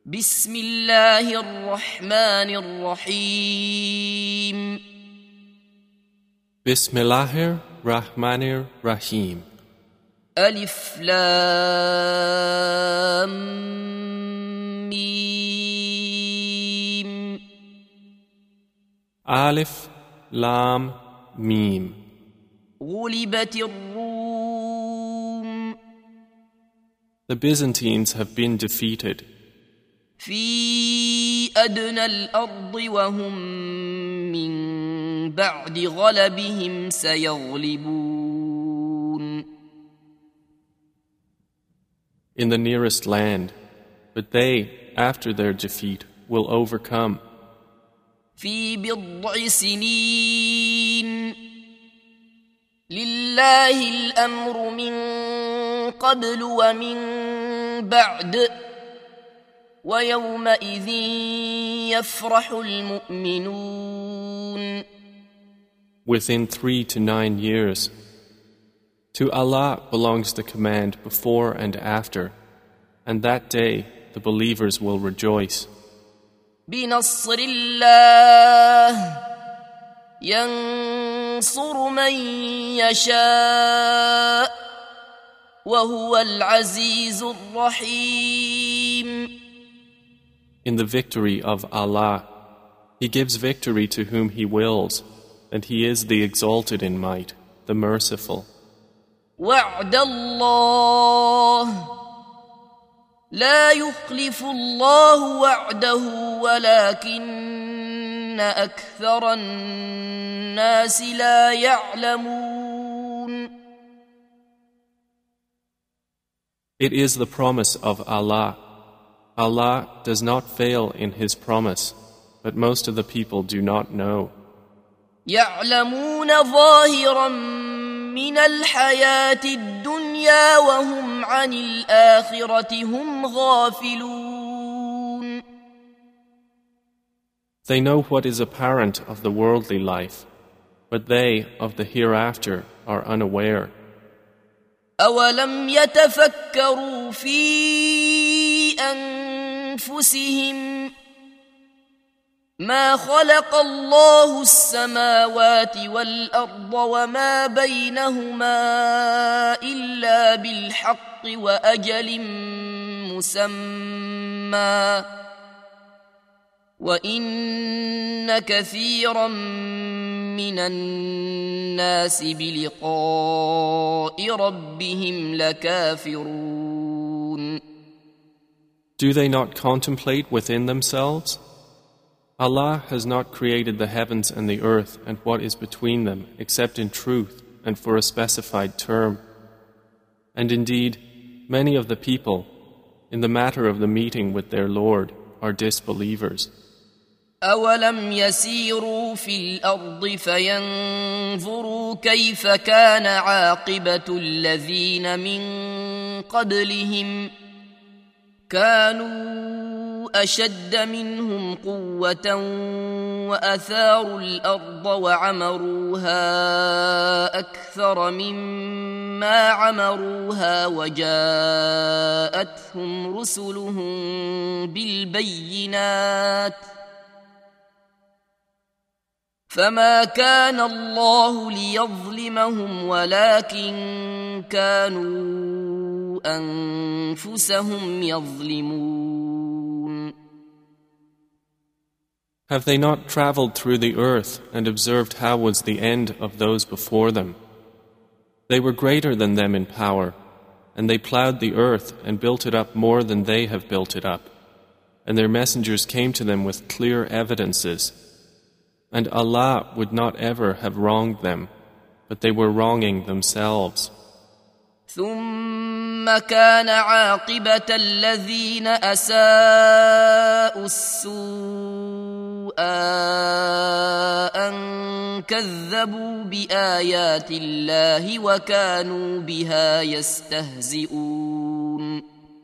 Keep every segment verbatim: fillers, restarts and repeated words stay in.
بسم الله الرحمن الرحيم Bismillahir Rahmanir Rahim. ألف لام ميم Alif Lam Mim. غلبت الروم The Byzantines have been defeated في أدنى الأرض وهم من بعد غلبهم سيغلبون in the nearest land, but they, after their defeat, will overcome. في بضع سنين لله الأمر من قبل ومن بعد ويومئذ يفرح المؤمنون Within three to nine years. To Allah belongs the command before and after, and that day the believers will rejoice. بنصر الله ينصر من يشاء وهو العزيز الرحيم. In the victory of Allah, He gives victory to whom He wills, and He is the exalted in might, the merciful. وعد الله لا يخلف الله وعده ولكن أكثر الناس لا يعلمون. It is the promise of Allah. Allah does not fail in His promise, but most of the people do not know. يعلمون ظاهرا من الحياة الدنيا وهم عن الآخرة هم غافلون. They know what is apparent of the worldly life, but they of the hereafter are unaware. أولم يتفكروا في أنفسهم ما خلق الله السماوات والأرض وما بينهما إلا بالحق وأجل مسمى وإن كثيرا من الناس بلقاء ربهم لكافرون. Do they not contemplate within themselves? Allah has not created the heavens and the earth and what is between them except in truth and for a specified term. And indeed, many of the people, in the matter of the meeting with their Lord, are disbelievers. أولم يسيروا في الأرض فينظروا كيف كان عاقبة الذين من قبلهم كانوا أشد منهم قوة وأثاروا الأرض وعمروها أكثر مما عمروها وجاءتهم رسلهم بالبينات فما كان الله ليظلمهم ولكن كانوا أنفسهم يظلمون. Have they not traveled through the earth and observed how was the end of those before them? They were greater than them in power, and they plowed the earth and built it up more than they have built it up, and their messengers came to them with clear evidences. And Allah would not ever have wronged them, but they were wronging themselves. ثم كان عاقبة الذين أساءوا السوء أن كذبوا بآيات الله وكانوا بها يستهزئون.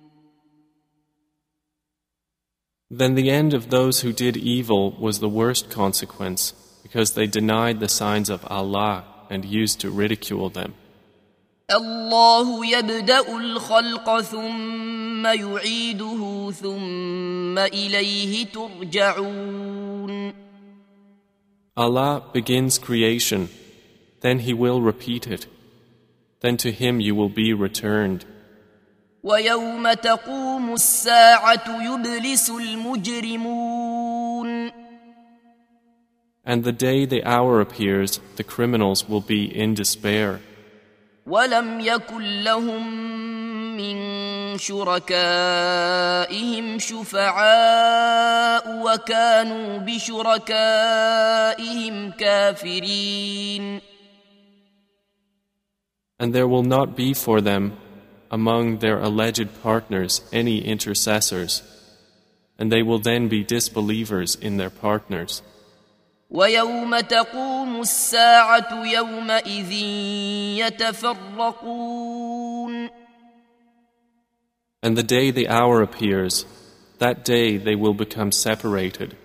Then the end of those who did evil was the worst consequence, because they denied the signs of Allah and used to ridicule them. الله يبدأ الخلق ثم يعيده ثم إليه ترجعون. Allah begins creation, then He will repeat it. Then to Him you will be returned. ويوم تقوم الساعة يبلس المجرمون. And the day the hour appears, the criminals will be in despair. ولم يكن لهم من شركائهم شفعاء وكانوا بشركائهم كافرين. And there will not be for them among their alleged partners any intercessors, and they will then be disbelievers in their partners. ويوم تقوم الساعة يومئذ يتفرقون. And the day the hour appears, that day they will become separated.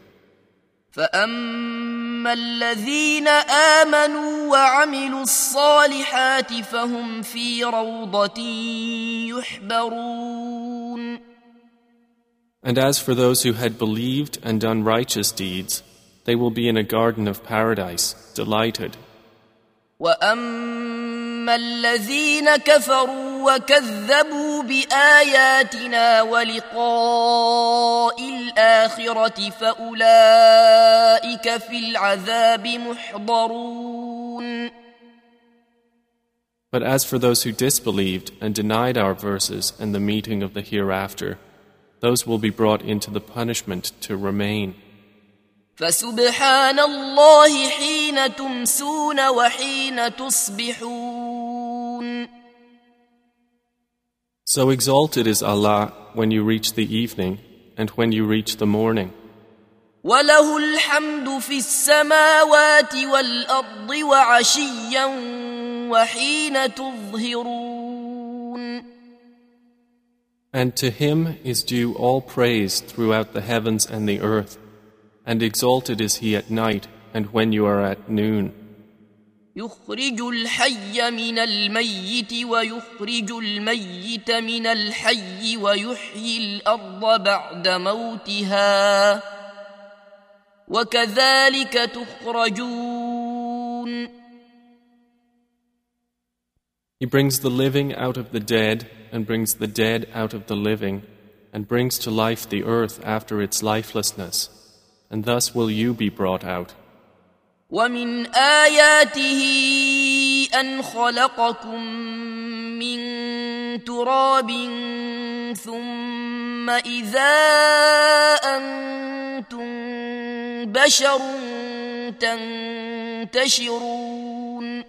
فأما الذين آمنوا وعملوا الصالحات فهم في روضة يحبرون. And as for those who had believed and done righteous deeds, they will be in a garden of paradise, delighted. وأما الذين كفروا وكذبوا بآياتنا ولقاء الآخرة فأولئك في العذاب محضرون. But as for those who disbelieved and denied our verses and the meeting of the hereafter, those will be brought into the punishment to remain. فسبحان الله حين تمسون وحين تصبحون. So exalted is Allah when you reach the evening and when you reach the morning. وله الحمد في السماوات والأرض وعشيا وحين تظهرون. And to Him is due all praise throughout the heavens and the earth. And exalted is He at night and when you are at noon. يخرج الحي من الميت ويخرج الميت من الحي ويحيي الأرض بعد موتها وكذلك تخرجون. He brings the living out of the dead and brings the dead out of the living and brings to life the earth after its lifelessness. And thus will you be brought out. ومن آياته أن خلقكم من تراب ثم إذا أنتم بشر تنتشرون.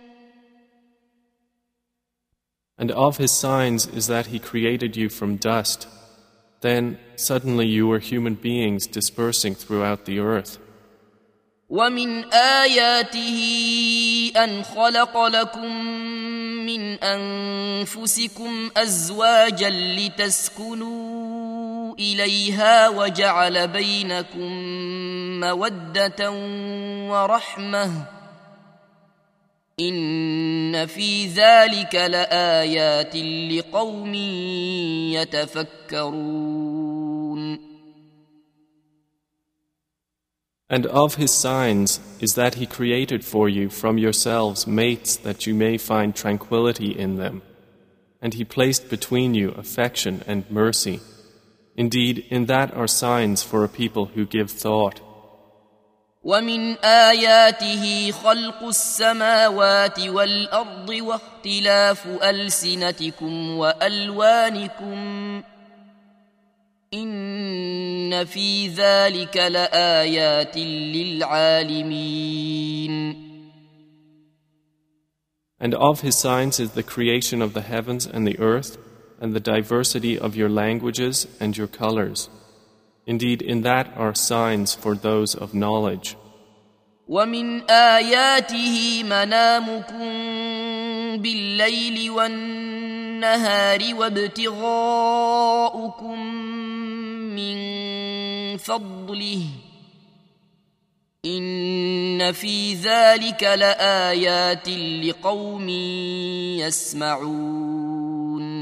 And of His signs is that He created you from dust. Then suddenly you were human beings dispersing throughout the earth. ومن آياته أن خلق لكم من أنفسكم أزواجا لتسكنوا إليها وجعل بينكم مودة ورحمة إن في ذلك لآيات لقوم يتفكرون. And of His signs is that He created for you from yourselves mates that you may find tranquility in them. And He placed between you affection and mercy. Indeed, in that are signs for a people who give thought. ومن آياته خلق السماوات والأرض واختلاف ألسنتكم وألوانكم إن في ذلك لآيات للعالمين. And of His signs is the creation of the heavens and the earth and the diversity of your languages and your colors. Indeed, in that are signs for those of knowledge. ومن آياته منامكم بالليل والنهار وابتغاؤكم من فضله إن في ذلك لآيات لقوم يسمعون.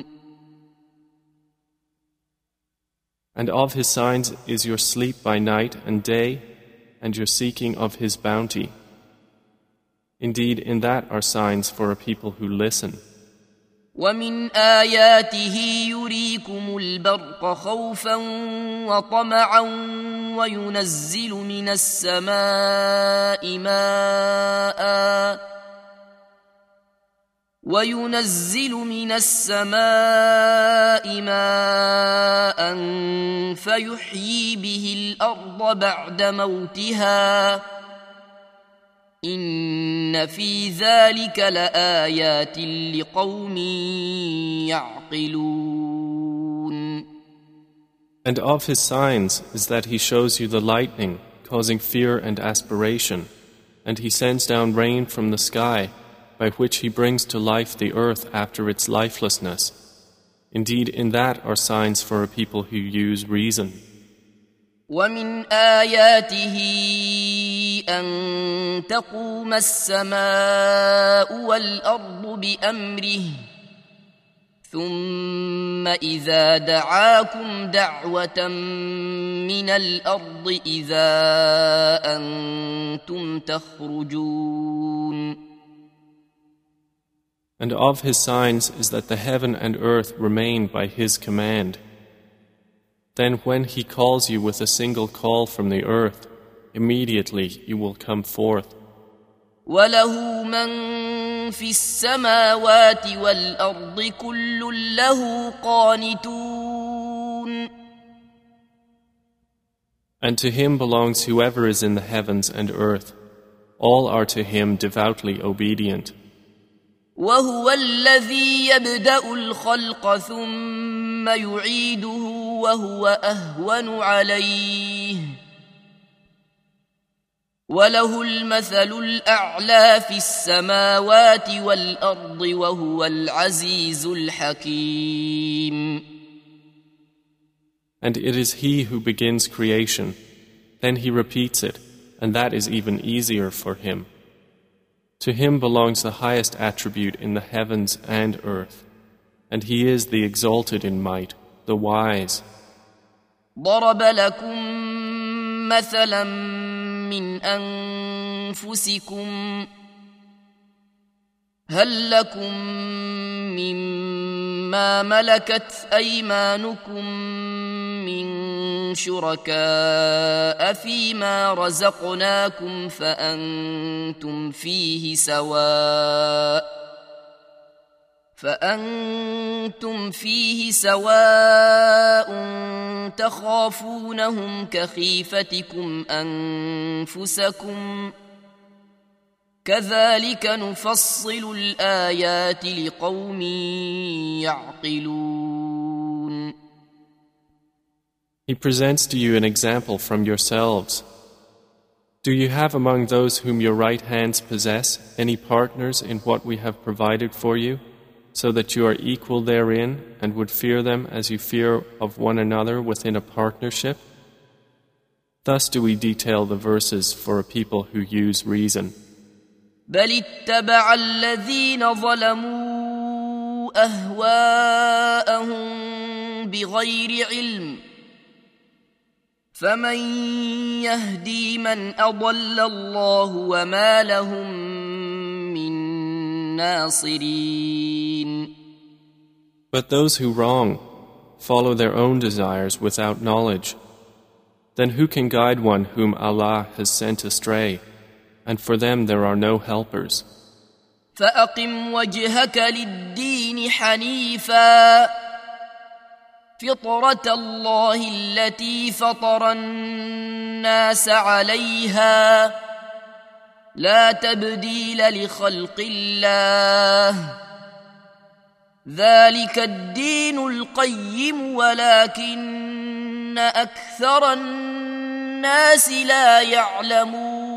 And of his signs is your sleep by night and day, and your seeking of his bounty. Indeed, in that are signs for a people who listen. ومن آياته يريكم البرق خوفا وطمعا وينزل من السماء ماء وينزل من السماء ماء فيحيي به الأرض بعد موتها إن في ذلك لآيات لقوم يعقلون. And of his signs is that he shows you the lightning, causing fear and aspiration, and he sends down rain from the sky, by which he brings to life the earth after its lifelessness. Indeed, in that are signs for a people who use reason. ومن آياته أن تقوم السماء والأرض بأمره ثم إذا دعاكم دعوة من الأرض إذا أنتم تخرجون. And of his signs is that the heaven and earth remain by his command. Then when he calls you with a single call from the earth, immediately you will come forth. وَلَهُ مَنْ فِي السَّمَاوَاتِ وَالْأَرْضِ كُلٌّ لَهُ قَانِتُونَ. And to him belongs whoever is in the heavens and earth. All are to him devoutly obedient. وهو الذي يبدأ الخلق ثم يعيده وهو أهون عليه وله المثل الأعلى في السماوات والأرض وهو العزيز الحكيم. And it is he who begins creation, then he repeats it, and that is even easier for him. To him belongs the highest attribute in the heavens and earth, and he is the exalted in might, the wise. ضرب لكم مثلا من أنفسكم هل لكم مما ملكت أيمانكم من شركاء فيما رزقناكم فأنتم فيه سواء فأنتم فيه سواء تخافونهم كخيفتكم أنفسكم كذلك نفصل الآيات لقوم يعقلون. He presents to you an example from yourselves. Do you have among those whom your right hands possess any partners in what we have provided for you, so that you are equal therein and would fear them as you fear of one another within a partnership? Thus do we detail the verses for a people who use reason. بل اتبع الذين ظلموا أهواءهم بغير علم فمن يهدي من أضل الله وما لهم من ناصرين. But those who wrong follow their own desires without knowledge. Then who can guide one whom Allah has sent astray? And for them there are no helpers. فأقم وجهك للدين حنيفا فطرة الله التي فطر الناس عليها لا تبديل لخلق الله ذلك الدين القيم ولكن أكثر الناس لا يعلمون.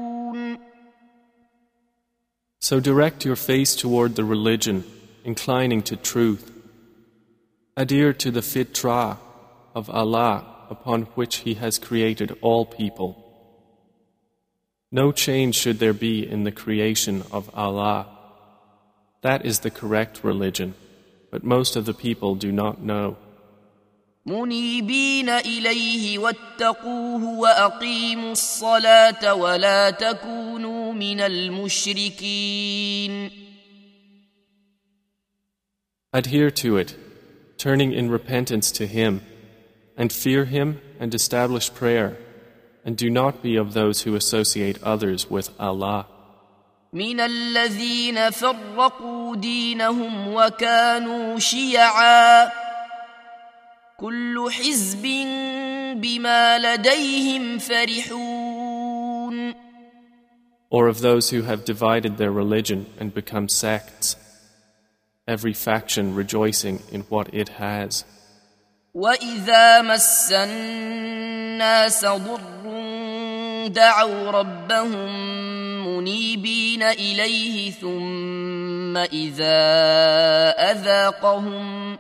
So direct your face toward the religion, inclining to truth. Adhere to the fitrah of Allah upon which He has created all people. No change should there be in the creation of Allah. That is the correct religion, but most of the people do not know. منيبين إليه واتقوه وأقيموا الصلاة ولا تكونوا من المشركين. Adhere to it, turning in repentance to Him, and fear Him and establish prayer, and do not be of those who associate others with Allah. من الذين فرقوا دينهم وكانوا شيعا كل حزب بما لديهم فرحون. Or of those who have divided their religion and become sects, every faction rejoicing in what it has. وَإِذَا مَسَّ النَّاسَ ضُرٌّ دَعَوْا رَبَّهُم مُنِيبِينَ إِلَيْهِ ثُمَّ إِذَا أَذَاقَهُم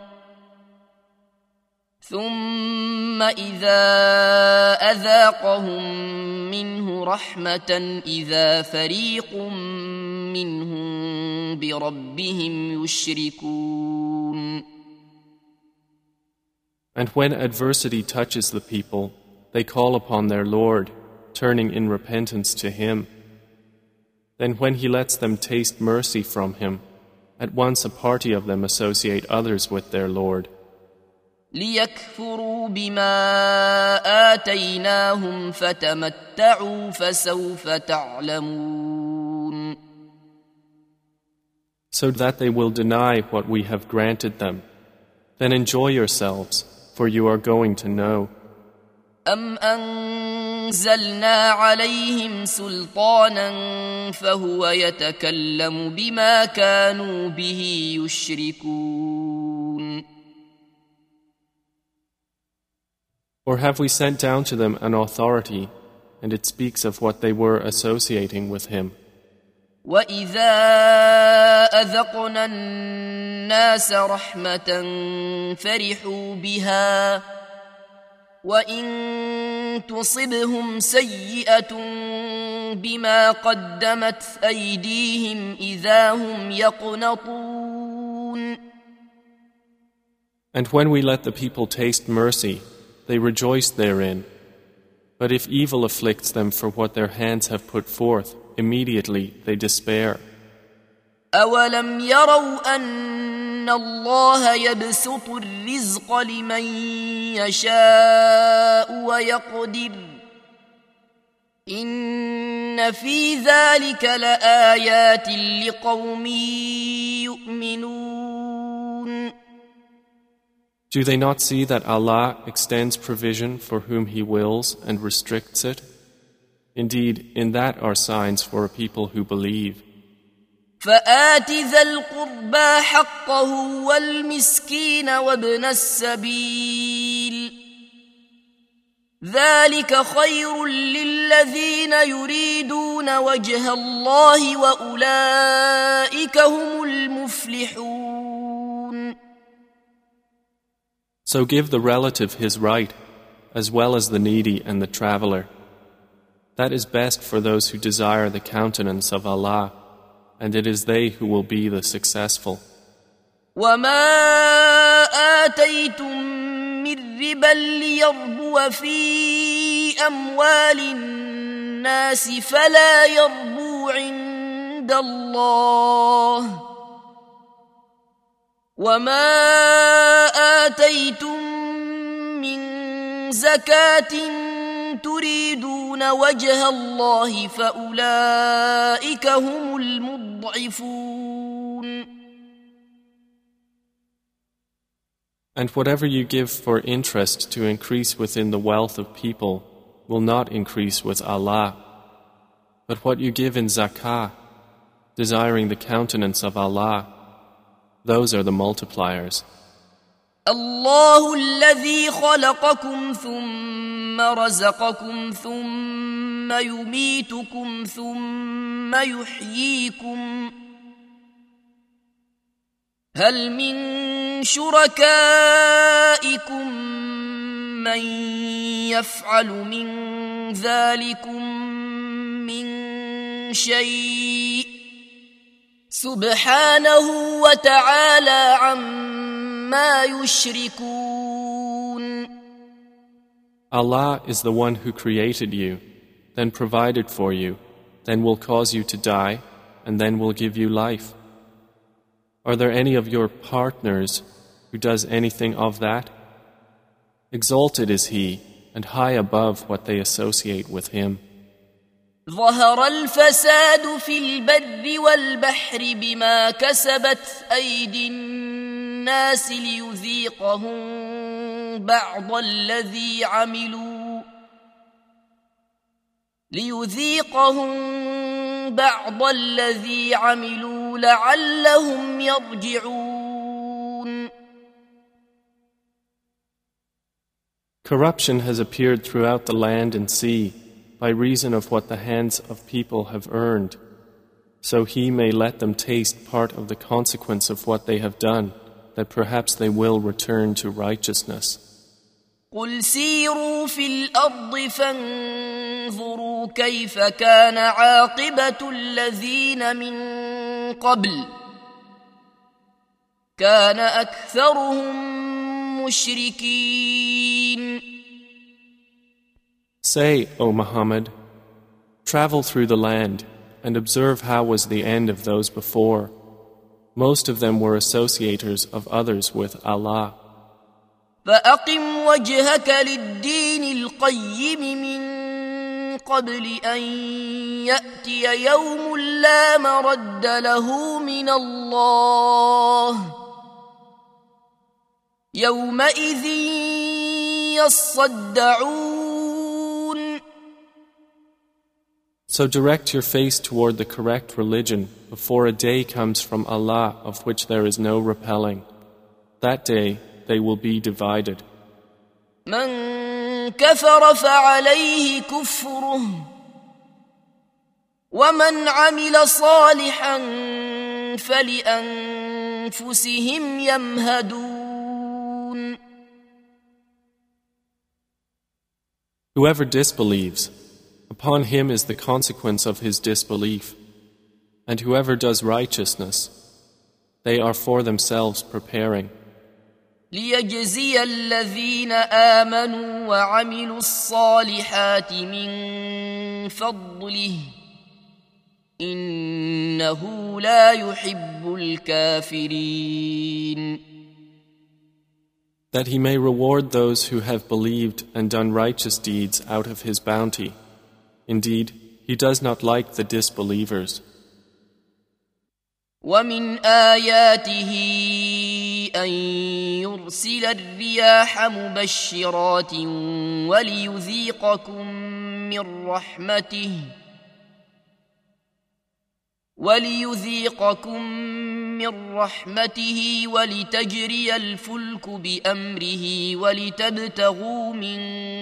ثُمَّ إِذَا أَذَاقَهُم مِّنْهُ رَحْمَةً إِذَا فَرِيقٌ مِّنْهُم بِرَبِّهِمْ يُشْرِكُونَ. And when adversity touches the people, they call upon their Lord, turning in repentance to Him. Then when He lets them taste mercy from Him, at once a party of them associate others with their Lord. لِيَكْفُرُوا بِمَا آتَيْنَاهُمْ فَتَمَتَّعُوا فَسَوْفَ تَعْلَمُونَ. So that they will deny what we have granted them. Then enjoy yourselves, for you are going to know. أَمْ أَنزَلْنَا عَلَيْهِمْ سُلْطَانًا فَهُوَ يَتَكَلَّمُ بِمَا كَانُوا بِهِ يُشْرِكُونَ. Or have we sent down to them an authority, and it speaks of what they were associating with Him? وَإِذَا أَذَقْنَا النَّاسَ رَحْمَةً فَرِحُوا بِهَا وَإِن تُصِبْهُمْ سَيِّئَةٌ بِمَا قَدَّمَتْ أَيْدِيهِمْ إِذَا هُمْ يَقْنَطُونَ. And when we let the people taste mercy, they rejoice therein. But if evil afflicts them for what their hands have put forth, immediately they despair. أَوَلَمْ يَرَوْا أَنَّ اللَّهَ يَبْسُطُ الرِّزْقَ لِمَن يَشَاءُ وَيَقْدِرُ إِنَّ فِي ذَلِكَ لَآيَاتٍ لِقَوْمٍ يُؤْمِنُونَ. Do they not see that Allah extends provision for whom He wills and restricts it? Indeed, in that are signs for a people who believe. فآت ذا القربى حقه والمسكين وابن السبيل ذلك خير للذين يريدون وجه الله وأولئك هم المفلحون. So give the relative his right, as well as the needy and the traveler. That is best for those who desire the countenance of Allah, and it is they who will be the successful. وَمَا آتَيْتُم مِّن رِّبًا لِّيَرْبُوَ فِي أَمْوَالِ النَّاسِ فَلَا يَرْبُو عِندَ اللَّهِ وَمَا آتَيْتُم مِّن زَكَاةٍ تريدون وجه الله فأولئك هم المضعفون. And whatever you give for interest to increase within the wealth of people will not increase with Allah. But what you give in zakah, desiring the countenance of Allah, those are the multipliers. الله الذي خلقكم ثم رزقكم ثم يميتكم ثم يحييكم هل من شركائكم من يفعل من ذلكم من شيء سبحانه وتعالى عما يشركون. Allah is the one who created you, then provided for you, then will cause you to die, and then will give you life. Are there any of your partners who does anything of that? Exalted is He, and high above what they associate with Him. ظهر الفساد في البر والبحر بما كسبت أيدي الناس ليذيقهم بعض الذي عملوا ليذيقهم بعض الذي عملوا لعلهم يرجعون. Corruption has appeared throughout the land and sea by reason of what the hands of people have earned, so He may let them taste part of the consequence of what they have done, that perhaps they will return to righteousness. قل سيروا في الأرض فانظروا كيف كان عاقبة الذين من قبل كان أكثرهم مشركين. Say, O Muhammad, travel through the land and observe how was the end of those before. Most of them were associators of others with Allah. فأقم وجهك للدين القيم من قبل أن يأتي يوم لا مرد له من الله يومئذ يصدعون. So direct your face toward the correct religion before a day comes from Allah of which there is no repelling. That day they will be divided. من كفر فعليه كفره ومن عمل صالحا فلأنفسهم يمهدون. Whoever disbelieves, upon him is the consequence of his disbelief, and whoever does righteousness, they are for themselves preparing. ليجزي الذين آمنوا وعملوا الصالحات من فضله إنه لا يحب الكافرين. That he may reward those who have believed and done righteous deeds out of his bounty. Indeed, he does not like the disbelievers. ومن آياته أن يرسل الرياح مبشرات وليذيقكم من رحمته وليذيقكم من رحمته ولتجري الفلك بأمره ولتبتغوا من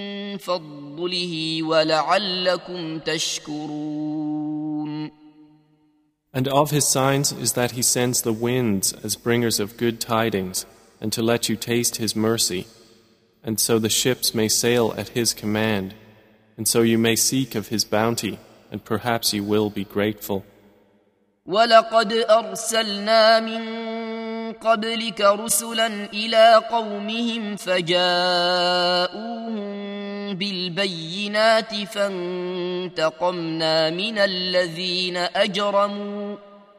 فضله ولعلكم تشكرون. And of his signs is that he sends the winds as bringers of good tidings, and to let you taste his mercy, and so the ships may sail at his command, and so you may seek of his bounty, and perhaps you will be grateful. وَلَقَدْ أَرْسَلْنَا مِن قَبْلِكَ رُسُلًا إِلَىٰ قَوْمِهِمْ فَجَاءُوهُم بِالْبَيِّنَاتِ فَانتَقَمْنَا مِنَ الَّذِينَ أَجْرَمُوا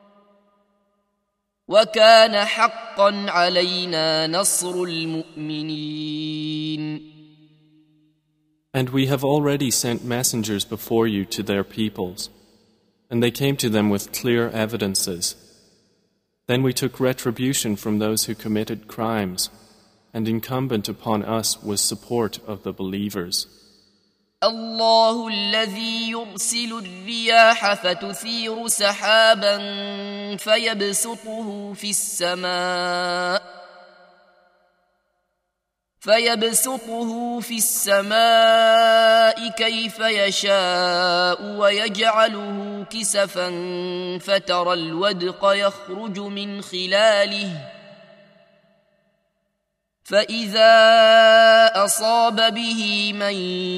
وَكَانَ حَقًّا عَلَيْنَا نَصْرُ الْمُؤْمِنِينَ. And we have already sent messengers before you to their peoples, and they came to them with clear evidences. Then we took retribution from those who committed crimes, and incumbent upon us was support of the believers. الله الذي يرسل الرياح فتثير سحابا فيبسطه في السماء فيبسطه في السماء كيف يشاء ويجعله كسفا فترى الودق يخرج من خلاله فإذا أصاب به من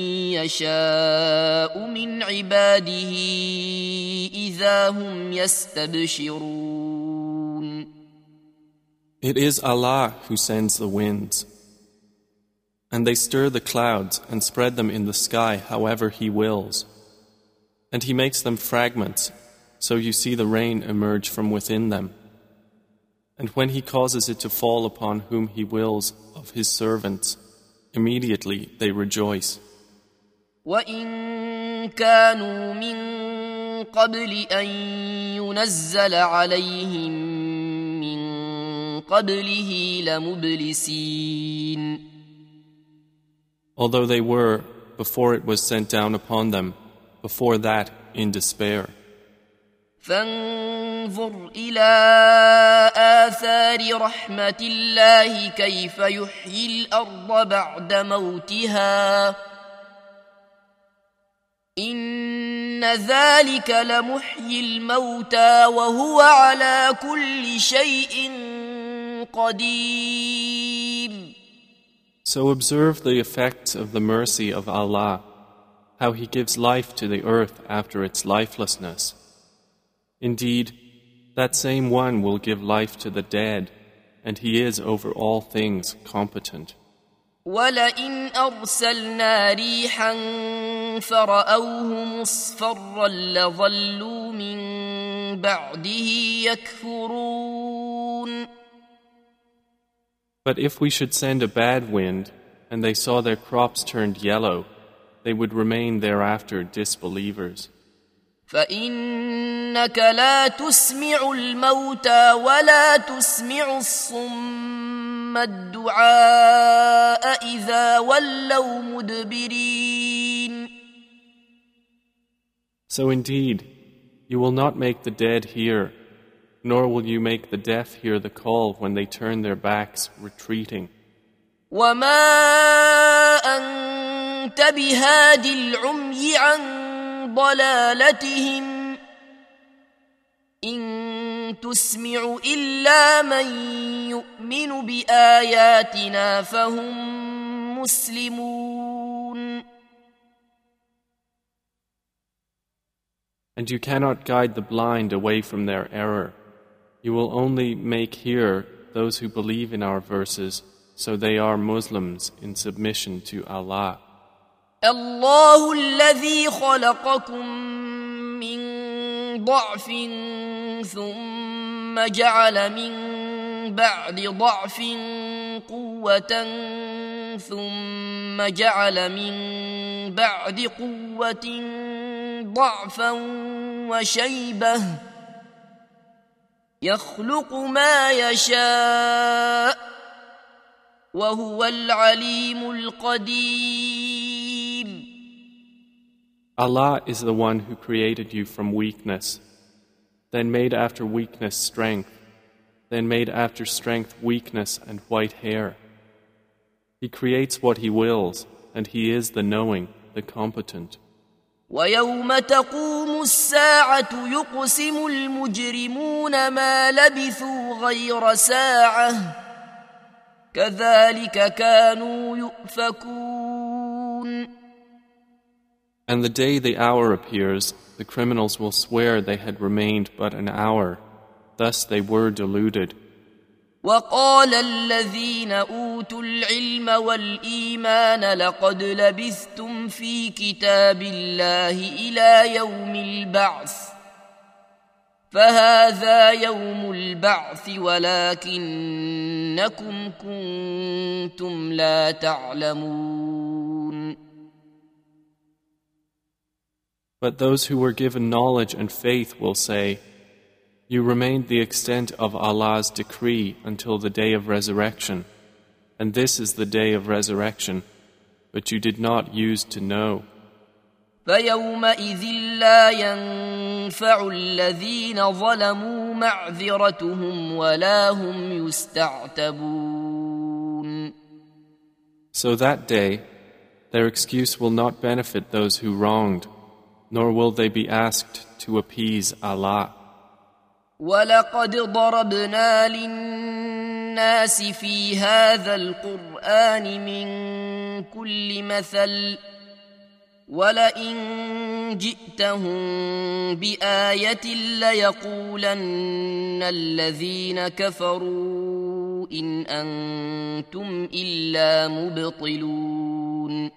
يشاء من عباده إذا هم يستبشرون. It is Allah who sends the winds, and they stir the clouds and spread them in the sky however He wills, and He makes them fragments, so you see the rain emerge from within them. And when He causes it to fall upon whom He wills of His servants, immediately they rejoice. وَإِن كَانُوا مِن قَبْلِ أَن يُنَزَّلَ عَلَيْهِم مِّن قَبْلِهِ لَمُبْلِسِينَ. Although they were, before it was sent down upon them, before that in despair. فانظر إلى آثار رحمة الله كيف يحيي الأرض بعد موتها إن ذلك لمحيي الموتى وهو على كل شيء قدير. So observe the effects of the mercy of Allah, how He gives life to the earth after its lifelessness. Indeed, that same one will give life to the dead, and He is over all things competent. وَلَئِنْ أَرْسَلْنَا رِيحًا فَرَأَوْهُ مُصْفَرًّا لَظَلُّوا مِنْ بَعْدِهِ يَكْفُرُونَ. But if we should send a bad wind, and they saw their crops turned yellow, they would remain thereafter disbelievers. فإنك لا تسمع الموتى ولا تسمع الصم الدعاء إذا ولوا مدبرين. So indeed, you will not make the dead hear, nor will you make the deaf hear the call when they turn their backs, retreating. وما أنت بهاد العمي عن ضلالتهم إن تسمع إلا من يؤمن بآياتنا فهم مسلمون. And you cannot guide the blind away from their error. You will only make hear those who believe in our verses, so they are Muslims in submission to Allah. الله الذي خلقكم من ضعف ثم جعل من بعد ضعف قوة ثم جعل من بعد قوة ضعفا وشيبة يخلق ما يشاء وهو العليم القدير. Allah is the one who created you from weakness, then made after weakness strength, then made after strength weakness and white hair. He creates what He wills, and He is the knowing, the competent. وَيَوْمَ تَقُومُ السَّاعَةُ يُقْسِمُ الْمُجْرِمُونَ مَا لَبِثُوا غَيْرَ سَاعَةٍ كَذَلِكَ كَانُوا يُؤْفَكُونَ. And the day the hour appears, the criminals will swear they had remained but an hour. Thus they were deluded. وَقَالَ الَّذِينَ أُوتُوا الْعِلْمَ وَالْإِيمَانَ لَقَدْ لَبِثْتُمْ فِي كِتَابِ اللَّهِ إِلَى يَوْمِ الْبَعْثِ فَهَذَا يَوْمُ الْبَعْثِ وَلَكِنَّكُمْ كُنتُمْ لَا تَعْلَمُونَ. But those who were given knowledge and faith will say, You remained the extent of Allah's decree until the day of resurrection, and this is the day of resurrection, but you did not use to know. فَيَوْمَئِذٍ لَا يَنفَعُ الَّذِينَ ظَلَمُوا مَعْذِرَتُهُمْ وَلَا هُمْ يُسْتَعْتَبُونَ. So that day, their excuse will not benefit those who wronged, nor will they be asked to appease Allah. ولقد ضربنا للناس في هذا القرآن من كل مثل ولئن جئتهم بآية ليقولن الذين كفروا إن أنتم إلا مبطلون.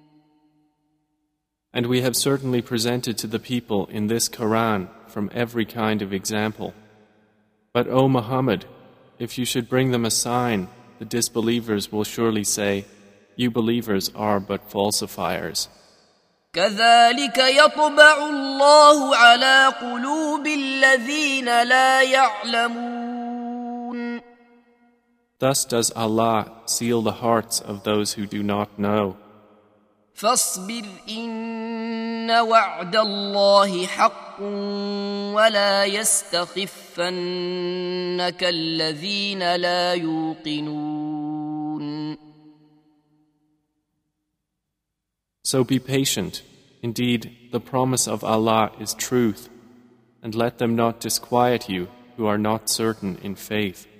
And we have certainly presented to the people in this Quran from every kind of example. But, O Muhammad, if you should bring them a sign, the disbelievers will surely say, you believers are but falsifiers. كذلك يطبع الله على قلوب الذين لا يعلمون. Thus does Allah seal the hearts of those who do not know. فاصبر إن وعد الله حق ولا يستخفنك الذين لا يوقنون. So be patient. Indeed, the promise of Allah is truth, and let them not disquiet you who are not certain in faith.